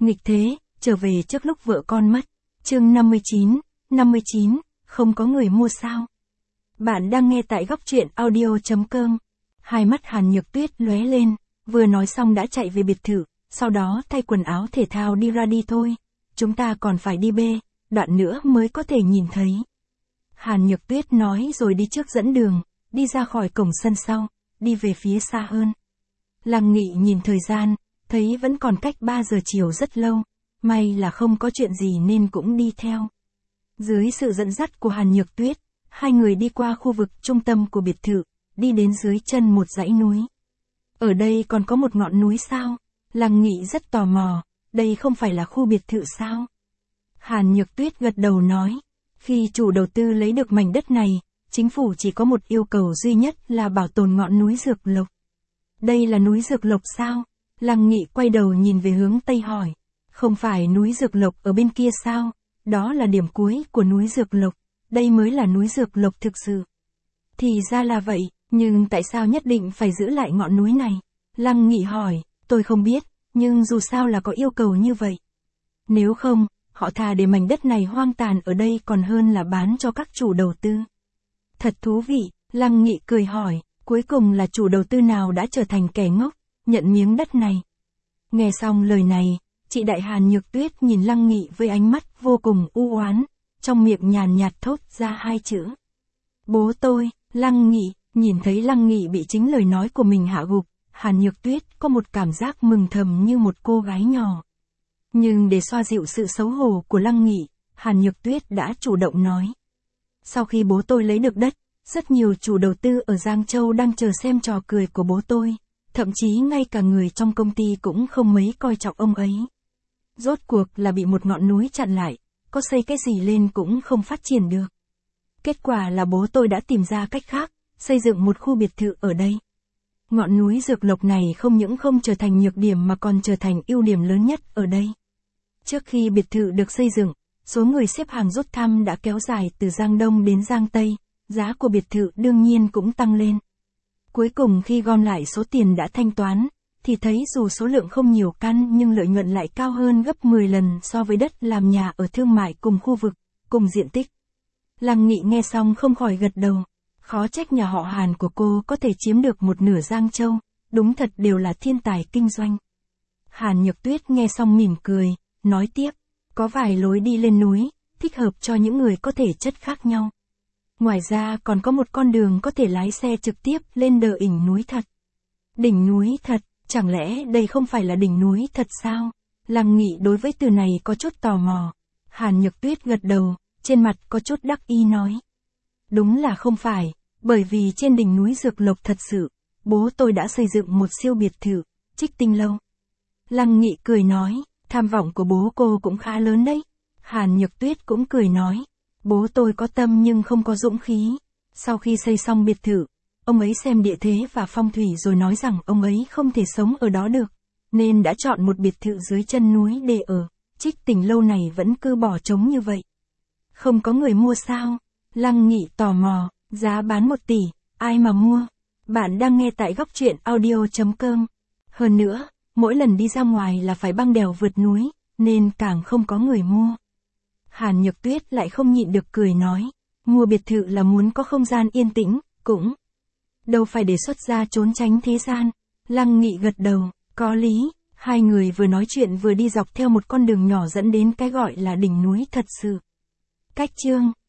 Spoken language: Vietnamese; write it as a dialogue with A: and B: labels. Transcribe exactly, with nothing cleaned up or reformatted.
A: Nghịch thế, trở về trước lúc vợ con mất. Chương năm mươi chín, năm mươi chín, không có người mua sao? Bạn đang nghe tại góc truyện audio chấm com. Hai mắt Hàn Nhược Tuyết lóe lên, vừa nói xong đã chạy về biệt thự, sau đó thay quần áo thể thao đi ra đi thôi. Chúng ta còn phải đi bê, đoạn nữa mới có thể nhìn thấy. Hàn Nhược Tuyết nói rồi đi trước dẫn đường, đi ra khỏi cổng sân sau, đi về phía xa hơn. Lăng Nghị nhìn thời gian, thấy vẫn còn cách ba giờ chiều rất lâu, may là không có chuyện gì nên cũng đi theo. Dưới sự dẫn dắt của Hàn Nhược Tuyết, hai người đi qua khu vực trung tâm của biệt thự, đi đến dưới chân một dãy núi. Ở đây còn có một ngọn núi sao? Lăng Nghị rất tò mò, đây không phải là khu biệt thự sao? Hàn Nhược Tuyết gật đầu nói, khi chủ đầu tư lấy được mảnh đất này, chính phủ chỉ có một yêu cầu duy nhất là bảo tồn ngọn núi Dược Lộc. Đây là núi Dược Lộc sao? Lăng Nghị quay đầu nhìn về hướng Tây hỏi, không phải núi Dược Lộc ở bên kia sao? Đó là điểm cuối của núi Dược Lộc, đây mới là núi Dược Lộc thực sự. Thì ra là vậy, nhưng tại sao nhất định phải giữ lại ngọn núi này? Lăng Nghị hỏi, tôi không biết, nhưng dù sao là có yêu cầu như vậy. Nếu không, họ thà để mảnh đất này hoang tàn ở đây còn hơn là bán cho các chủ đầu tư. Thật thú vị, Lăng Nghị cười hỏi, cuối cùng là chủ đầu tư nào đã trở thành kẻ ngốc, nhận miếng đất này. Nghe xong lời này, chị Đại Hàn Nhược Tuyết nhìn Lăng Nghị với ánh mắt vô cùng u oán, trong miệng nhàn nhạt thốt ra hai chữ. Bố tôi, Lăng Nghị, nhìn thấy Lăng Nghị bị chính lời nói của mình hạ gục, Hàn Nhược Tuyết có một cảm giác mừng thầm như một cô gái nhỏ. Nhưng để xoa dịu sự xấu hổ của Lăng Nghị, Hàn Nhược Tuyết đã chủ động nói. Sau khi bố tôi lấy được đất, rất nhiều chủ đầu tư ở Giang Châu đang chờ xem trò cười của bố tôi, thậm chí ngay cả người trong công ty cũng không mấy coi trọng ông ấy. Rốt cuộc là bị một ngọn núi chặn lại, có xây cái gì lên cũng không phát triển được. Kết quả là bố tôi đã tìm ra cách khác, xây dựng một khu biệt thự ở đây. Ngọn núi Dược Lộc này không những không trở thành nhược điểm mà còn trở thành ưu điểm lớn nhất ở đây. Trước khi biệt thự được xây dựng, số người xếp hàng rút thăm đã kéo dài từ Giang Đông đến Giang Tây, giá của biệt thự đương nhiên cũng tăng lên. Cuối cùng khi gom lại số tiền đã thanh toán, thì thấy dù số lượng không nhiều căn nhưng lợi nhuận lại cao hơn gấp mười lần so với đất làm nhà ở thương mại cùng khu vực, cùng diện tích. Lăng Nghị nghe xong không khỏi gật đầu, khó trách nhà họ Hàn của cô có thể chiếm được một nửa Giang Châu, đúng thật đều là thiên tài kinh doanh. Hàn Nhược Tuyết nghe xong mỉm cười, nói tiếp, có vài lối đi lên núi, thích hợp cho những người có thể chất khác nhau. Ngoài ra còn có một con đường có thể lái xe trực tiếp lên đỉnh núi thật. Đỉnh núi thật, chẳng lẽ đây không phải là đỉnh núi thật sao? Lăng Nghị đối với từ này có chút tò mò. Hàn Nhược Tuyết gật đầu, trên mặt có chút đắc ý nói. Đúng là không phải, bởi vì trên đỉnh núi Dược Lộc thật sự, bố tôi đã xây dựng một siêu biệt thự, Trích Tinh Lâu. Lăng Nghị cười nói, tham vọng của bố cô cũng khá lớn đấy. Hàn Nhược Tuyết cũng cười nói, bố tôi có tâm nhưng không có dũng khí. Sau khi xây xong biệt thự, ông ấy xem địa thế và phong thủy rồi nói rằng ông ấy không thể sống ở đó được, nên đã chọn một biệt thự dưới chân núi để ở. Trích Tinh Lâu này vẫn cứ bỏ trống như vậy. Không có người mua sao? Lăng Nghị tò mò, giá bán một tỷ, ai mà mua? Bạn đang nghe tại góc truyện audio chấm com. Hơn nữa, mỗi lần đi ra ngoài là phải băng đèo vượt núi, nên càng không có người mua. Hàn Nhược Tuyết lại không nhịn được cười nói, mua biệt thự là muốn có không gian yên tĩnh, cũng đâu phải để xuất ra trốn tránh thế gian. Lăng Nghị gật đầu, có lý. Hai người vừa nói chuyện vừa đi dọc theo một con đường nhỏ dẫn đến cái gọi là đỉnh núi thật sự. Cách chương